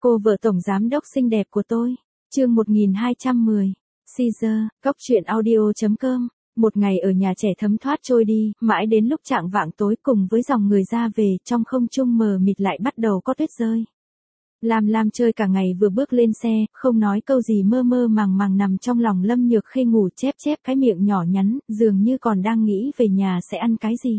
Cô vợ tổng giám đốc xinh đẹp của tôi. Chương 1210. Caesar, Cốc truyện audio.com. Một ngày ở nhà trẻ thấm thoát trôi đi, mãi đến lúc chạng vạng tối cùng với dòng người ra về, trong không trung mờ mịt lại bắt đầu có tuyết rơi. Lam chơi cả ngày vừa bước lên xe, không nói câu gì mơ mơ màng màng nằm trong lòng Lâm Nhược Khê ngủ chép cái miệng nhỏ nhắn, dường như còn đang nghĩ về nhà sẽ ăn cái gì.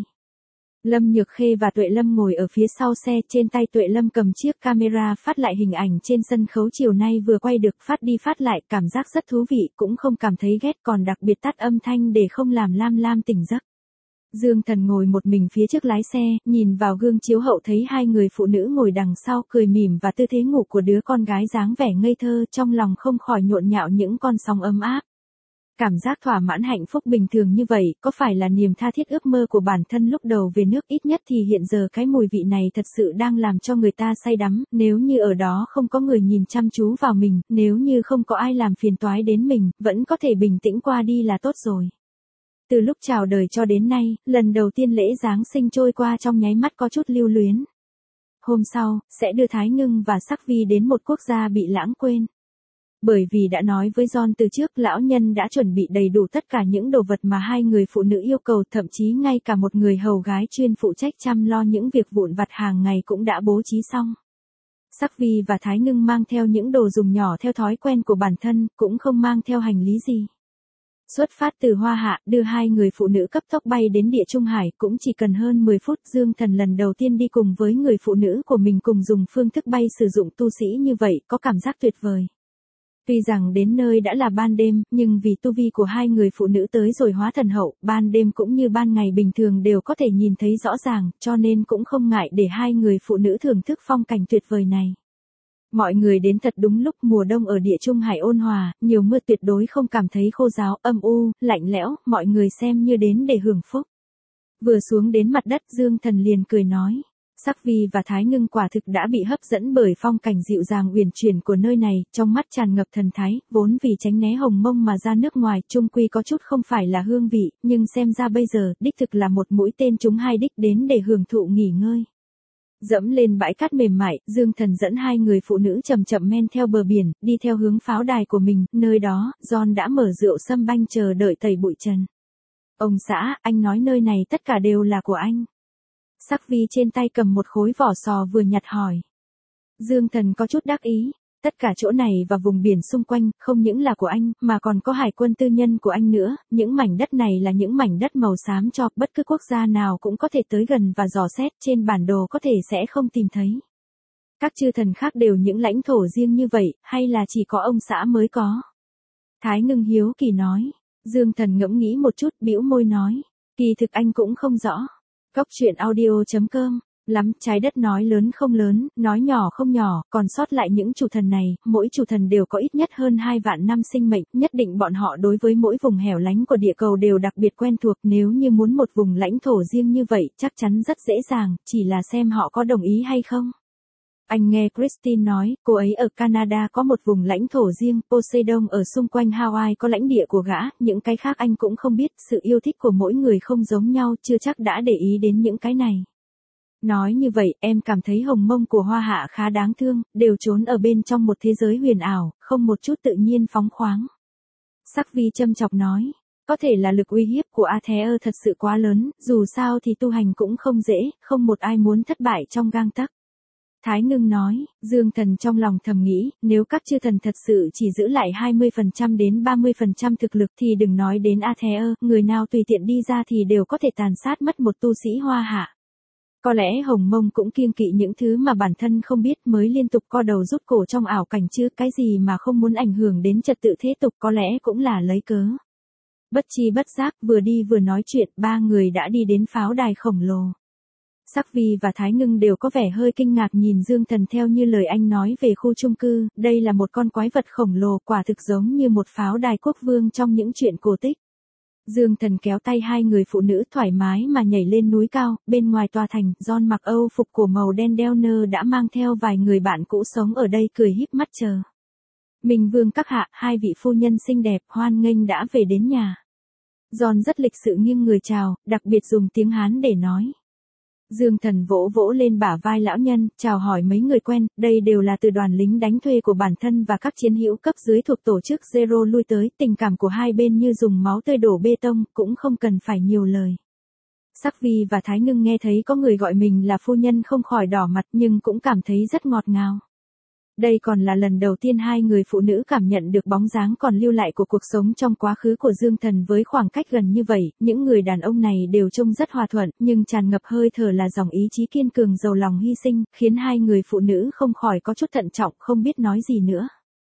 Lâm Nhược Khê và Tuệ Lâm ngồi ở phía sau xe, trên tay Tuệ Lâm cầm chiếc camera phát lại hình ảnh trên sân khấu chiều nay vừa quay được, phát đi phát lại, cảm giác rất thú vị, cũng không cảm thấy ghét, còn đặc biệt tắt âm thanh để không làm Lam tỉnh giấc. Dương Thần ngồi một mình phía trước lái xe, nhìn vào gương chiếu hậu thấy hai người phụ nữ ngồi đằng sau cười mỉm và tư thế ngủ của đứa con gái dáng vẻ ngây thơ, trong lòng không khỏi nhộn nhạo những con sóng ấm áp. Cảm giác thỏa mãn hạnh phúc bình thường như vậy, có phải là niềm tha thiết ước mơ của bản thân lúc đầu về nước, ít nhất thì hiện giờ cái mùi vị này thật sự đang làm cho người ta say đắm, nếu như ở đó không có người nhìn chăm chú vào mình, nếu như không có ai làm phiền toái đến mình, vẫn có thể bình tĩnh qua đi là tốt rồi. Từ lúc chào đời cho đến nay, lần đầu tiên lễ Giáng sinh trôi qua trong nháy mắt có chút lưu luyến. Hôm sau, sẽ đưa Thái Ngưng và Sắc Vi đến một quốc gia bị lãng quên. Bởi vì đã nói với John từ trước, lão nhân đã chuẩn bị đầy đủ tất cả những đồ vật mà hai người phụ nữ yêu cầu, thậm chí ngay cả một người hầu gái chuyên phụ trách chăm lo những việc vụn vặt hàng ngày cũng đã bố trí xong. Sắc Vi và Thái Ngưng mang theo những đồ dùng nhỏ theo thói quen của bản thân, cũng không mang theo hành lý gì. Xuất phát từ Hoa Hạ, đưa hai người phụ nữ cấp tốc bay đến Địa Trung Hải, cũng chỉ cần hơn 10 phút. Dương Thần lần đầu tiên đi cùng với người phụ nữ của mình cùng dùng phương thức bay sử dụng tu sĩ như vậy, có cảm giác tuyệt vời. Tuy rằng đến nơi đã là ban đêm, nhưng vì tu vi của hai người phụ nữ tới rồi hóa thần hậu, ban đêm cũng như ban ngày bình thường đều có thể nhìn thấy rõ ràng, cho nên cũng không ngại để hai người phụ nữ thưởng thức phong cảnh tuyệt vời này. Mọi người đến thật đúng lúc, mùa đông ở Địa Trung Hải ôn hòa, nhiều mưa tuyệt đối không cảm thấy khô ráo, âm u, lạnh lẽo, mọi người xem như đến để hưởng phúc. Vừa xuống đến mặt đất, Dương Thần liền cười nói. Sắc Vi và Thái Ngưng quả thực đã bị hấp dẫn bởi phong cảnh dịu dàng uyển chuyển của nơi này, trong mắt tràn ngập thần thái, vốn vì tránh né hồng mông mà ra nước ngoài, chung quy có chút không phải là hương vị, nhưng xem ra bây giờ, đích thực là một mũi tên trúng hai đích, đến để hưởng thụ nghỉ ngơi. Dẫm lên bãi cát mềm mại, Dương Thần dẫn hai người phụ nữ chậm chậm men theo bờ biển, đi theo hướng pháo đài của mình, nơi đó, John đã mở rượu sâm banh chờ đợi tẩy bụi trần. Ông xã, anh nói nơi này tất cả đều là của anh. Sắc Vi trên tay cầm một khối vỏ sò vừa nhặt hỏi. Dương Thần có chút đắc ý, tất cả chỗ này và vùng biển xung quanh, không những là của anh, mà còn có hải quân tư nhân của anh nữa, những mảnh đất này là những mảnh đất màu xám cho, bất cứ quốc gia nào cũng có thể tới gần và dò xét, trên bản đồ có thể sẽ không tìm thấy. Các chư thần khác đều những lãnh thổ riêng như vậy, hay là chỉ có ông xã mới có? Thái Ngưng hiếu kỳ nói. Dương Thần ngẫm nghĩ một chút, bĩu môi nói, kỳ thực anh cũng không rõ. Cốc truyện audio.com. Lắm, trái đất nói lớn không lớn, nói nhỏ không nhỏ, còn sót lại những chủ thần này, mỗi chủ thần đều có ít nhất hơn 2 vạn năm sinh mệnh, nhất định bọn họ đối với mỗi vùng hẻo lánh của địa cầu đều đặc biệt quen thuộc, nếu như muốn một vùng lãnh thổ riêng như vậy, chắc chắn rất dễ dàng, chỉ là xem họ có đồng ý hay không. Anh nghe Christine nói, cô ấy ở Canada có một vùng lãnh thổ riêng, Poseidon ở xung quanh Hawaii có lãnh địa của gã, những cái khác anh cũng không biết, sự yêu thích của mỗi người không giống nhau, chưa chắc đã để ý đến những cái này. Nói như vậy, em cảm thấy hồng mông của Hoa Hạ khá đáng thương, đều trốn ở bên trong một thế giới huyền ảo, không một chút tự nhiên phóng khoáng. Sắc Vi châm chọc nói, có thể là lực uy hiếp của Aether thật sự quá lớn, dù sao thì tu hành cũng không dễ, không một ai muốn thất bại trong gang tấc. Thái Ngưng nói, Dương Thần trong lòng thầm nghĩ, nếu các chư thần thật sự chỉ giữ lại 20% đến 30% thực lực thì đừng nói đến Aether, người nào tùy tiện đi ra thì đều có thể tàn sát mất một tu sĩ Hoa Hạ. Có lẽ Hồng Mông cũng kiêng kỵ những thứ mà bản thân không biết mới liên tục co đầu rút cổ trong ảo cảnh chứ, cái gì mà không muốn ảnh hưởng đến trật tự thế tục có lẽ cũng là lấy cớ. Bất chi bất giác, vừa đi vừa nói chuyện, ba người đã đi đến pháo đài khổng lồ. Sắc Vi và Thái Ngưng đều có vẻ hơi kinh ngạc nhìn Dương Thần theo như lời anh nói về khu chung cư, đây là một con quái vật khổng lồ quả thực giống như một pháo đài quốc vương trong những chuyện cổ tích. Dương Thần kéo tay hai người phụ nữ thoải mái mà nhảy lên núi cao, bên ngoài tòa thành, John mặc Âu phục cổ màu đen đeo nơ đã mang theo vài người bạn cũ sống ở đây cười híp mắt chờ. Minh Vương các hạ, hai vị phu nhân xinh đẹp, hoan nghênh đã về đến nhà. John rất lịch sự nghiêng người chào, đặc biệt dùng tiếng Hán để nói. Dương Thần vỗ vỗ lên bả vai lão nhân, chào hỏi mấy người quen, đây đều là từ đoàn lính đánh thuê của bản thân và các chiến hữu cấp dưới thuộc tổ chức Zero lui tới, tình cảm của hai bên như dùng máu tươi đổ bê tông, cũng không cần phải nhiều lời. Sắc Vi và Thái Ngưng nghe thấy có người gọi mình là phu nhân không khỏi đỏ mặt nhưng cũng cảm thấy rất ngọt ngào. Đây còn là lần đầu tiên hai người phụ nữ cảm nhận được bóng dáng còn lưu lại của cuộc sống trong quá khứ của Dương Thần với khoảng cách gần như vậy, những người đàn ông này đều trông rất hòa thuận, nhưng tràn ngập hơi thở là dòng ý chí kiên cường giàu lòng hy sinh, khiến hai người phụ nữ không khỏi có chút thận trọng, không biết nói gì nữa.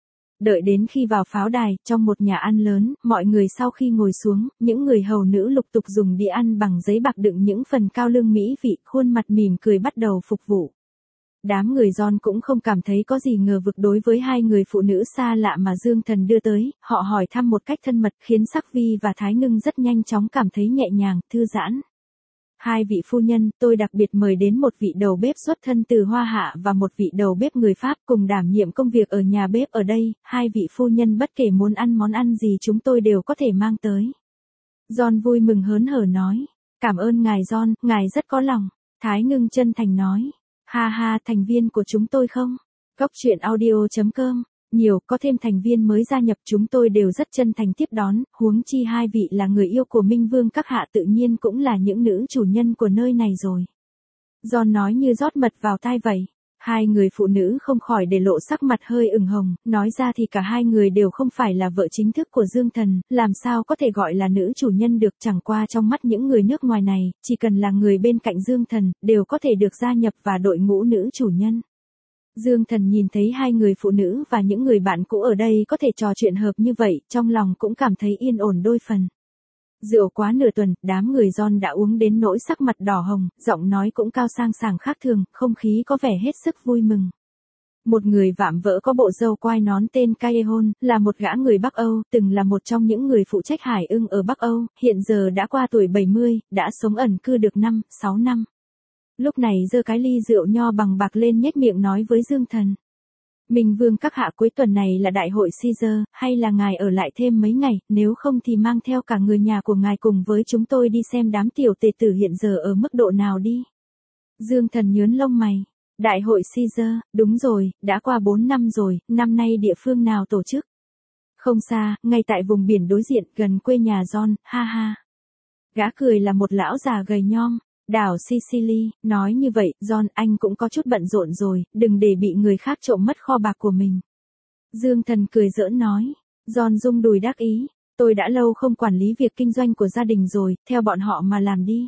Đợi đến khi vào pháo đài, trong một nhà ăn lớn, mọi người sau khi ngồi xuống, những người hầu nữ lục tục dùng đĩa ăn bằng giấy bạc đựng những phần cao lương mỹ vị, khuôn mặt mỉm cười bắt đầu phục vụ. Đám người John cũng không cảm thấy có gì ngờ vực đối với hai người phụ nữ xa lạ mà Dương Thần đưa tới, họ hỏi thăm một cách thân mật khiến Sắc Vi và Thái Ngưng rất nhanh chóng cảm thấy nhẹ nhàng, thư giãn. Hai vị phu nhân, tôi đặc biệt mời đến một vị đầu bếp xuất thân từ Hoa Hạ và một vị đầu bếp người Pháp cùng đảm nhiệm công việc ở nhà bếp ở đây, hai vị phu nhân bất kể muốn ăn món ăn gì chúng tôi đều có thể mang tới. John vui mừng hớn hở nói, cảm ơn ngài John, ngài rất có lòng. Thái Ngưng chân thành nói, ha ha, thành viên của chúng tôi không? Góc truyện audio.com, nhiều, có thêm thành viên mới gia nhập chúng tôi đều rất chân thành tiếp đón, huống chi hai vị là người yêu của Minh Vương các hạ tự nhiên cũng là những nữ chủ nhân của nơi này rồi. John nói như rót mật vào tai vậy. Hai người phụ nữ không khỏi để lộ sắc mặt hơi ửng hồng, nói ra thì cả hai người đều không phải là vợ chính thức của Dương Thần, làm sao có thể gọi là nữ chủ nhân được, chẳng qua trong mắt những người nước ngoài này, chỉ cần là người bên cạnh Dương Thần, đều có thể được gia nhập vào đội ngũ nữ chủ nhân. Dương Thần nhìn thấy hai người phụ nữ và những người bạn cũ ở đây có thể trò chuyện hợp như vậy, trong lòng cũng cảm thấy yên ổn đôi phần. Rượu quá nửa tuần, đám người John đã uống đến nỗi sắc mặt đỏ hồng, giọng nói cũng cao sang sảng khác thường, không khí có vẻ hết sức vui mừng. Một người vạm vỡ có bộ râu quai nón tên Caehon, là một gã người Bắc Âu, từng là một trong những người phụ trách hải ưng ở Bắc Âu, hiện giờ đã qua tuổi 70, đã sống ẩn cư được 6 năm. Lúc này giơ cái ly rượu nho bằng bạc lên nhếch miệng nói với Dương Thần. Minh Vương các hạ, cuối tuần này là đại hội Caesar, hay là ngài ở lại thêm mấy ngày, nếu không thì mang theo cả người nhà của ngài cùng với chúng tôi đi xem đám tiểu tể tử hiện giờ ở mức độ nào đi. Dương Thần nhớn lông mày. Đại hội Caesar, đúng rồi, đã qua 4 năm rồi, năm nay địa phương nào tổ chức? Không xa, ngay tại vùng biển đối diện, gần quê nhà John, ha ha. Gã cười là một lão già gầy nhom. Đảo Sicily, nói như vậy, John, anh cũng có chút bận rộn rồi, đừng để bị người khác trộm mất kho bạc của mình. Dương Thần cười giỡn nói. John rung đùi đắc ý, tôi đã lâu không quản lý việc kinh doanh của gia đình rồi, theo bọn họ mà làm đi.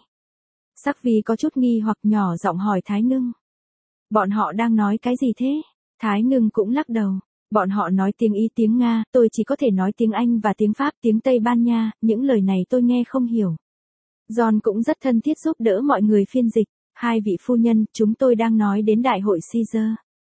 Sắc Vi có chút nghi hoặc nhỏ giọng hỏi Thái Ngưng. Bọn họ đang nói cái gì thế? Thái Ngưng cũng lắc đầu. Bọn họ nói tiếng Ý tiếng Nga, tôi chỉ có thể nói tiếng Anh và tiếng Pháp, tiếng Tây Ban Nha, những lời này tôi nghe không hiểu. John cũng rất thân thiết giúp đỡ mọi người phiên dịch. Hai vị phu nhân, chúng tôi đang nói đến đại hội Caesar.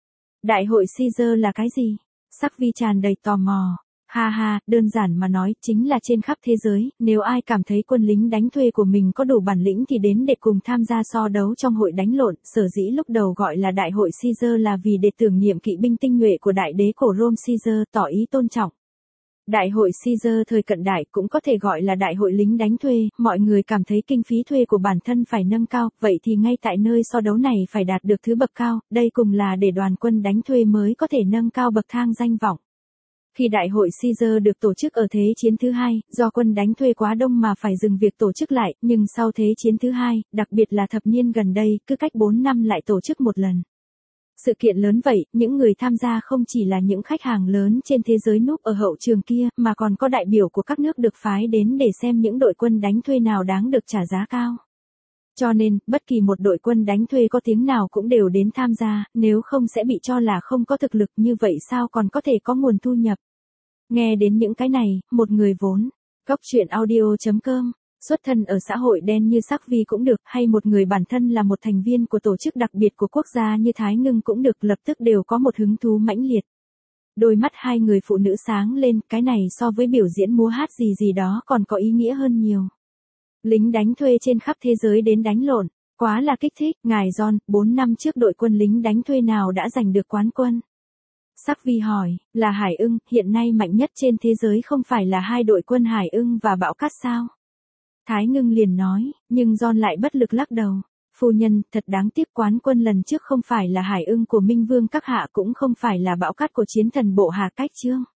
Đại hội Caesar là cái gì? Sắc Vi tràn đầy tò mò. Ha ha, đơn giản mà nói, chính là trên khắp thế giới, nếu ai cảm thấy quân lính đánh thuê của mình có đủ bản lĩnh thì đến để cùng tham gia so đấu trong hội đánh lộn, sở dĩ lúc đầu gọi là đại hội Caesar là vì để tưởng niệm kỵ binh tinh nhuệ của đại đế cổ Rome Caesar, tỏ ý tôn trọng. Đại hội Caesar thời cận đại cũng có thể gọi là đại hội lính đánh thuê, mọi người cảm thấy kinh phí thuê của bản thân phải nâng cao, vậy thì ngay tại nơi so đấu này phải đạt được thứ bậc cao, đây cùng là để đoàn quân đánh thuê mới có thể nâng cao bậc thang danh vọng. Khi đại hội Caesar được tổ chức ở Thế chiến thứ hai, do quân đánh thuê quá đông mà phải dừng việc tổ chức lại, nhưng sau Thế chiến thứ hai, đặc biệt là thập niên gần đây, cứ cách 4 năm lại tổ chức một lần. Sự kiện lớn vậy, những người tham gia không chỉ là những khách hàng lớn trên thế giới núp ở hậu trường kia, mà còn có đại biểu của các nước được phái đến để xem những đội quân đánh thuê nào đáng được trả giá cao. Cho nên, bất kỳ một đội quân đánh thuê có tiếng nào cũng đều đến tham gia, nếu không sẽ bị cho là không có thực lực, như vậy sao còn có thể có nguồn thu nhập. Nghe đến những cái này, một người vốn, góc truyện audio.com, xuất thân ở xã hội đen như Sắc Vi cũng được, hay một người bản thân là một thành viên của tổ chức đặc biệt của quốc gia như Thái Ngưng cũng được, lập tức đều có một hứng thú mãnh liệt. Đôi mắt hai người phụ nữ sáng lên, cái này so với biểu diễn múa hát gì đó còn có ý nghĩa hơn nhiều. Lính đánh thuê trên khắp thế giới đến đánh lộn, quá là kích thích. Ngài John, 4 năm trước đội quân lính đánh thuê nào đã giành được quán quân? Sắc Vi hỏi, là Hải ưng, hiện nay mạnh nhất trên thế giới không phải là hai đội quân Hải ưng và Bão Cát sao? Thái Ngưng liền nói, nhưng John lại bất lực lắc đầu. Phu nhân, thật đáng tiếc quán quân lần trước không phải là Hải Ưng của Minh Vương các hạ cũng không phải là Bão Cát của chiến thần bộ Hà Cách Chương.